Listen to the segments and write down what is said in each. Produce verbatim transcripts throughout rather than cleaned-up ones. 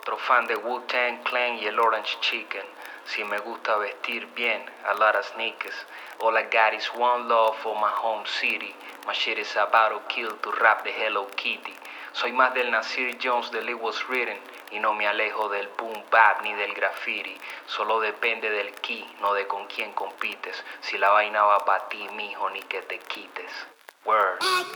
Otro fan de Wu-Tang Clan y el Orange Chicken. Si me gusta vestir bien, a lot of sneakers. All I got is one love for my home city. My shit is about to kill to rap de Hello Kitty. Soy más del Nasir Jones de Lee Was Written. Y no me alejo del boom bap ni del graffiti. Solo depende del key, no de con quién compites. Si la vaina va pa' ti, mijo, ni que te quites. Word.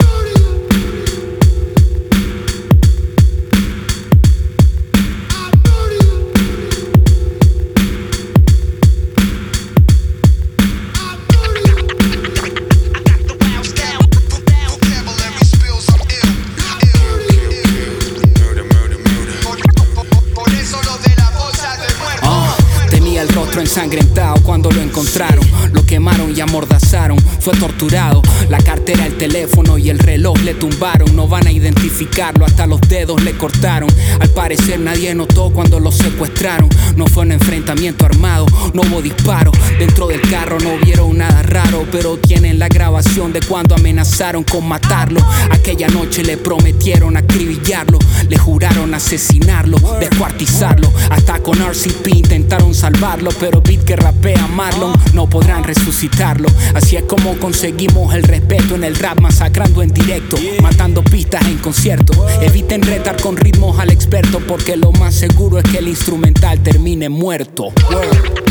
Ensangrentado cuando lo encontraron, lo quemaron y amordazaron, fue torturado. La cartera, el teléfono y el reloj le tumbaron. No van a identificarlo, hasta los dedos le cortaron. Al parecer nadie notó cuando lo secuestraron. No fue un enfrentamiento armado, no hubo disparo. Dentro del carro no vieron nada raro, pero tienen la grabación de cuando amenazaron con matarlo. Aquella noche le prometieron acribillarlo, le juraron asesinarlo, descuartizarlo. Hasta con R C P intentaron salvarlo, pero beat que rapea Marlon no podrán resucitarlo. Así es como conseguimos el respeto en el rap, masacrando en directo, matando pistas en concierto. Eviten retar con ritmos al experto, porque lo más seguro es que el instrumental termine muerto. Word.